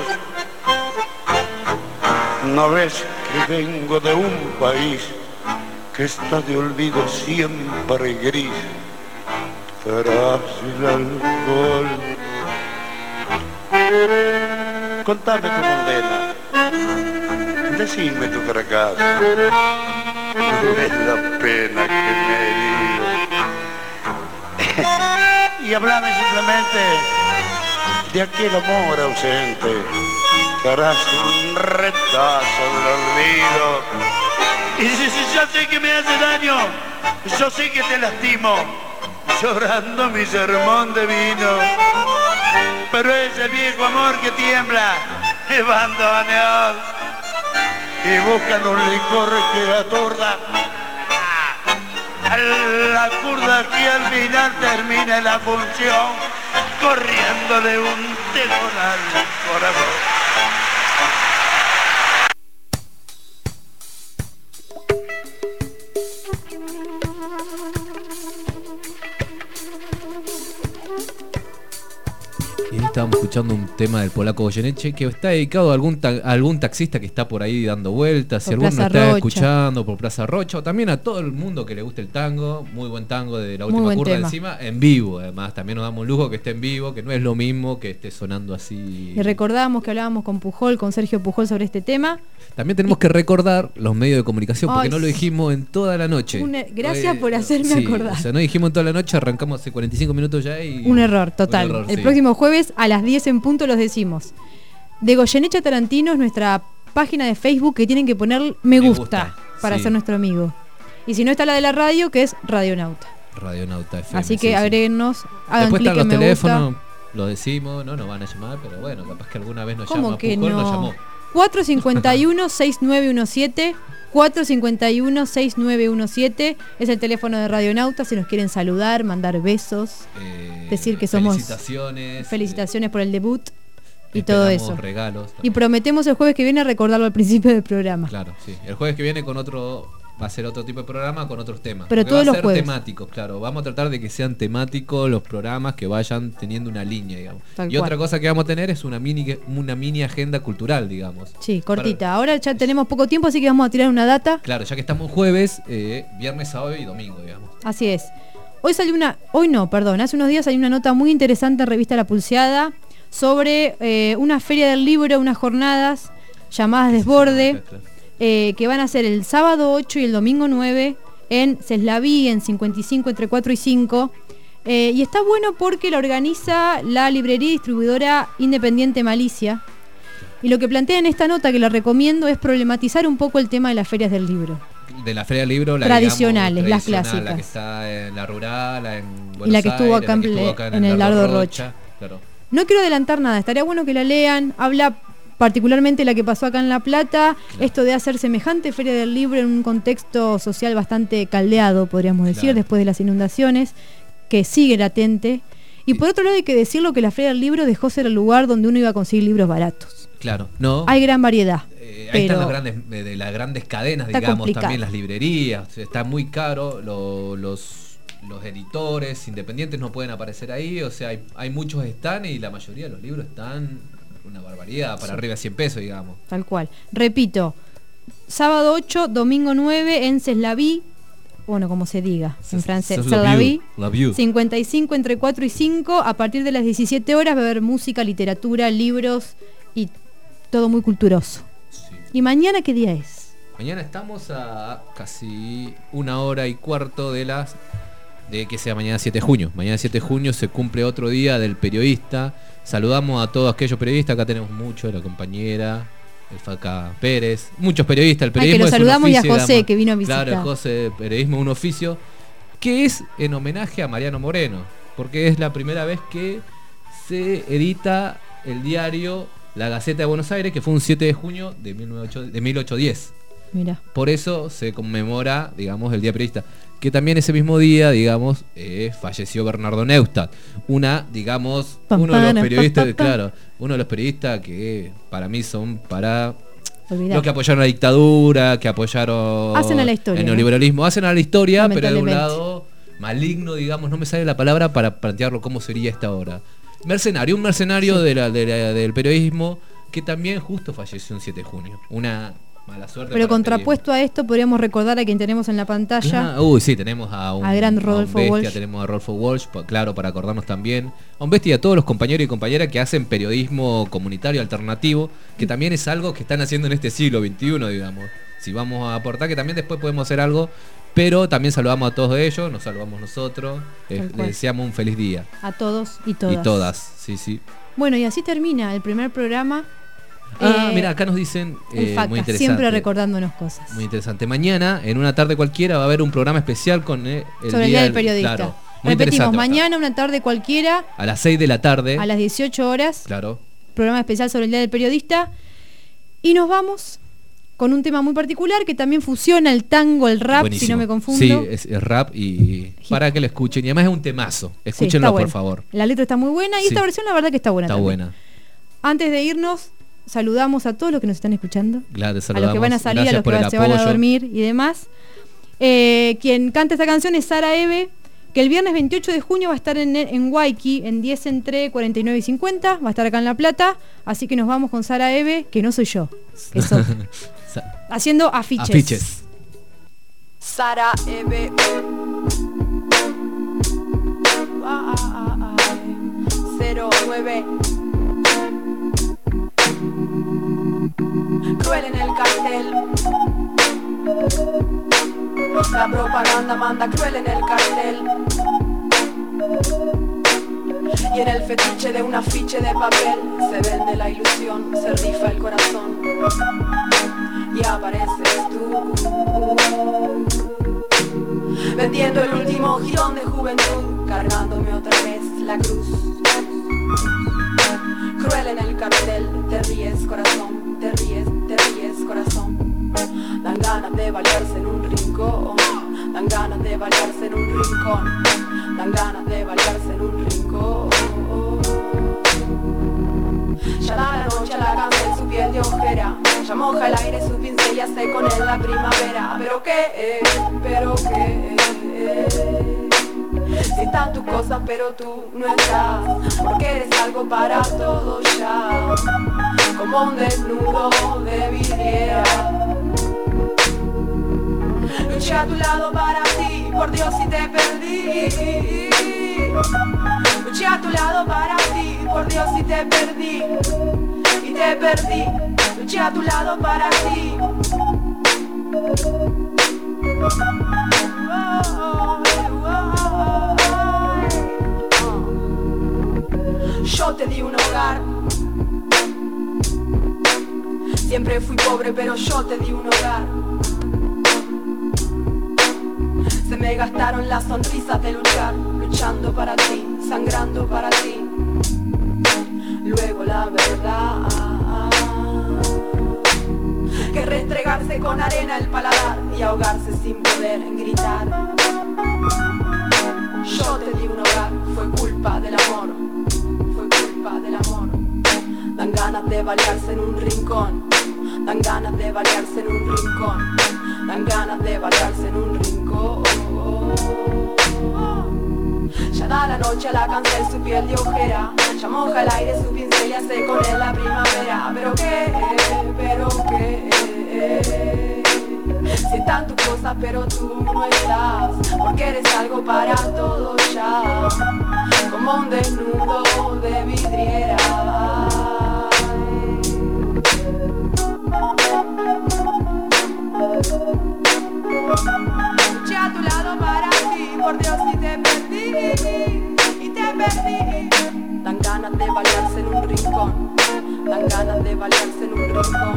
P: ¿No ves que vengo de un país que está de olvido siempre gris, tras el alcohol? Contame tu condena, decime tu fracaso, no es la pena que me he herido. Y hablame simplemente de aquel amor ausente, que harás un retazo del olvido. Y si, si yo sé que me hace daño, yo sé que te lastimo, llorando mi sermón de vino. Pero ese viejo amor que tiembla es bandoneón y buscan un licor que atorda la curda que al final termina la función, corriéndole un telón al corazón.
G: Y ahí estábamos escuchando un tema del polaco Goyeneche que está dedicado a algún, ta- a algún taxista que está por ahí dando vueltas. Si
F: Por
G: alguno
F: Plaza
G: está
F: Rocha.
G: escuchando por Plaza Rocha, o también a todo el mundo que le guste el tango. Muy buen tango de la
F: Muy
G: última
F: buen
G: curva
F: tema.
G: encima, en vivo. Además, también nos damos lujo que esté en vivo, que no es lo mismo que esté sonando así.
F: Y recordamos que hablábamos con Pujol, con Sergio Pujol sobre este tema.
G: También tenemos que recordar los medios de comunicación, porque
F: Ay,
G: no lo
F: sí.
G: dijimos en toda la noche.
F: Un er- gracias
G: Hoy-
F: por hacerme
G: sí,
F: acordar.
G: O sea, no dijimos en toda la noche, arrancamos hace cuarenta y cinco minutos ya y...
F: Un error, total.
G: Un error,
F: El
G: sí.
F: próximo jueves a las diez en punto los decimos. De Goyeneche Tarantino es nuestra página de Facebook que tienen que poner me gusta,
G: Me gusta,
F: para
G: sí.
F: ser nuestro amigo. Y si no está la de la radio, que es Radionauta.
G: Radionauta F M.
F: Así que
G: sí, sí.
F: agréguennos, hagan
G: Después
F: clic
G: están
F: en
G: los
F: me
G: teléfonos,
F: gusta.
G: lo decimos, no nos van a llamar, pero bueno, capaz que alguna vez nos
F: ¿Cómo
G: llama.
F: que
G: Pujol
F: no?
G: nos llamó.
F: cuatro cinco uno, seis nueve uno siete cuatro cinco uno, seis nueve uno siete es el teléfono de Radionauta si nos quieren saludar, mandar besos,
G: Eh,
F: decir que somos
G: felicitaciones,
F: felicitaciones por el debut y
G: esperamos
F: todo eso.
G: regalos.
F: Y prometemos el jueves que viene recordarlo al principio del programa.
G: Claro, sí. El jueves que viene con otro va a ser otro tipo de programa con otros temas.
F: Pero
G: Porque
F: todos
G: va a
F: los
G: ser
F: jueves.
G: temáticos, claro. Vamos a tratar de que sean temáticos los programas, que vayan teniendo una línea, digamos.
F: Tal
G: y
F: cual.
G: otra cosa que vamos a tener es una mini una mini agenda cultural, digamos.
F: Sí, cortita. Ahora ya tenemos poco tiempo, así que vamos a tirar una data.
G: Claro, ya que estamos jueves, eh, viernes, sábado y domingo, digamos.
F: Así es. Hoy salió una, hoy no, perdón, hace unos días salió una nota muy interesante en Revista La Pulseada sobre eh, una feria del libro, unas jornadas llamadas Desborde, eh, que van a ser el sábado ocho y el domingo nueve en Ceslaví, en cincuenta y cinco entre cuatro y cinco. Eh, y está bueno porque la organiza la librería y distribuidora independiente Malicia. Y lo que plantea en esta nota, que la recomiendo, es problematizar un poco el tema de las ferias del libro.
G: De la Feria del Libro, la
F: Tradicionales,
G: digamos,
F: las
G: tradicional,
F: clásicas.
G: La que está en la rural, la en Buenos
F: Y la que estuvo
G: Aires,
F: acá en
G: la que
F: Ple-
G: estuvo acá
F: en el Lardo Rocha.
G: Claro.
F: No quiero adelantar nada, estaría bueno que la lean. Habla particularmente la que pasó acá en La Plata, esto de hacer semejante feria del libro en un contexto social bastante caldeado, podríamos decir,
G: Claro.
F: después de las inundaciones, que sigue latente. Y por otro lado hay que decirlo que la feria del libro dejó ser el lugar donde uno iba a conseguir libros baratos.
G: Claro, no.
F: Hay gran variedad.
G: Eh, ahí
F: pero
G: están las grandes, de, de las grandes cadenas,
F: está
G: digamos,
F: complicado.
G: también las librerías. Está muy caro, lo- los, los editores independientes no pueden aparecer ahí, o sea, hay, hay muchos están y la mayoría de los libros están una barbaridad, para
F: Sí.
G: arriba de cien pesos, digamos.
F: Tal cual. Repito, sábado ocho, domingo nueve en Ceslaví, bueno, como se diga en francés, Ceslaví,
G: Ceslaví.
F: cincuenta y cinco entre cuatro y cinco, a partir de las diecisiete horas va a haber música, literatura, libros y todo muy culturoso. ¿Y mañana qué día es?
G: Mañana estamos a casi una hora y cuarto de las de que sea mañana siete de junio. Mañana siete de junio se cumple otro día del periodista. Saludamos a todos aquellos periodistas. Acá tenemos muchos, la compañera, el Faca Pérez, muchos periodistas. El
F: Ay, que
G: periodismo
F: lo
G: es un
F: saludamos, y a
G: oficio,
F: José,
G: digamos.
F: que vino a visitar.
G: Claro, José, periodismo es un oficio que es en homenaje a Mariano Moreno, porque es la primera vez que se edita el diario La Gaceta de Buenos Aires, que fue un siete de junio de mil ochocientos diez.
F: Mira.
G: Por eso se conmemora, digamos, el Día Periodista. Que también ese mismo día, digamos, eh, falleció Bernardo Neustadt. Una, digamos,
F: Pam,
G: uno de los
F: pam,
G: periodistas,
F: pam, pam.
G: claro, uno de los periodistas que para mí son para
F: Olvidá.
G: los que apoyaron la dictadura, que apoyaron
F: Hacen a la historia,
G: el
F: ¿no?
G: neoliberalismo, hacen a la historia, pero de un
F: Lamentablemente.
G: lado maligno, digamos, no me sale la palabra para plantearlo cómo sería esta hora. Mercenario, un mercenario
F: Sí.
G: de la, de la- del periodismo que también justo falleció un siete de junio. Una mala suerte.
F: Pero
G: para el
F: contrapuesto a esto, podríamos recordar a quien tenemos en la pantalla.
G: Ah, uy, sí, tenemos a un,
F: A gran
G: a un
F: Rodolfo
G: bestia,
F: Walsh.
G: tenemos a Rodolfo Walsh, pa- claro, para acordarnos también. A un bestia y a todos los compañeros y compañeras que hacen periodismo comunitario alternativo, que también es algo que están haciendo en este siglo veintiuno, digamos. Si vamos a aportar, que también después podemos hacer algo, pero también saludamos a todos ellos, nos saludamos nosotros, eh,
F: Tal
G: les
F: cual.
G: deseamos un feliz día.
F: A todos y todas.
G: Y todas, sí, sí.
F: Bueno, y así termina el primer programa.
G: Ah,
F: Eh,
G: mira, acá nos dicen,
F: el
G: eh,
F: Faca,
G: muy interesante.
F: siempre recordándonos cosas.
G: Muy interesante. Mañana, en una tarde cualquiera, va a haber un programa especial con eh, el
F: Sobre el Día del Periodista.
G: Claro, muy
F: Repetimos,
G: interesante.
F: mañana, una tarde cualquiera,
G: A las seis de la tarde.
F: a las dieciocho horas,
G: Claro.
F: programa especial sobre el Día del Periodista. Y nos vamos con un tema muy particular que también fusiona el tango, el rap,
G: Buenísimo.
F: si no me confundo.
G: Sí, es, es rap y para que lo escuchen. Y además es un temazo.
F: Sí,
G: Escúchenlo,
F: está
G: por
F: bueno.
G: favor.
F: La letra está muy buena y
G: Sí.
F: esta versión la verdad que está buena
G: Está
F: también.
G: buena.
F: Antes de irnos, saludamos a todos los que nos están escuchando.
G: Claro, te
F: A los que
G: saludamos.
F: van a salir,
G: Gracias
F: a los
G: por
F: que
G: el
F: va- se van a
G: apoyo.
F: dormir y demás. Eh, quien canta esta canción es Sara Eve, que el viernes veintiocho de junio va a estar en, en Waikiki, en diez entre cuarenta y nueve y cincuenta, va a estar acá en La Plata, así que nos vamos con Sara Eve, que no soy yo, que es otra,
G: Sa-
F: haciendo afiches.
G: Afiches.
H: Sara Eve. cero nueve. Cruel en el cartel. La propaganda manda cruel en el cartel. Y en el fetiche de un afiche de papel se vende la ilusión, se rifa el corazón. Y apareces tú, vendiendo el último girón de juventud, cargándome otra vez la cruz. Cruel en el cartel, te ríes corazón, te ríes, te ríes corazón. Dan ganas de balearse en un rincón, dan ganas de balearse en un rincón, dan ganas de balearse en un rincón. Ya da la noche a la cáncer su piel de ojera, ya moja el aire su pincel y hace con él la primavera. Pero qué, pero qué, si están tus cosas pero tú no estás, porque eres algo para todos ya, como un desnudo de vidriera. Luché a tu lado para ti, por Dios si te perdí. Luché a tu lado para ti, por Dios si te perdí. Y te perdí, luché a tu lado para ti. Yo te di un hogar. Siempre fui pobre, pero yo te di un hogar. Se me gastaron las sonrisas de luchar, luchando para ti, sangrando para ti. Luego la verdad, que restregarse con arena el paladar y ahogarse sin poder gritar. Yo te di un hogar, fue culpa del amor, fue culpa del amor. Dan ganas de balearse en un rincón. Dan ganas de balearse en un rincón. Dan ganas de balearse en un rincón. Ya da la noche a la cancel su piel de ojera. Ya moja el aire su pincel y hace con él la primavera. Pero qué, pero qué, si están tus cosas pero tú no estás, porque eres algo para todos ya, como un desnudo de vidriera. Luché a tu lado para ti, por Dios, y te perdí, y te perdí. Dan ganas de balearse en un rincón. Dan ganas de balearse en un rincón.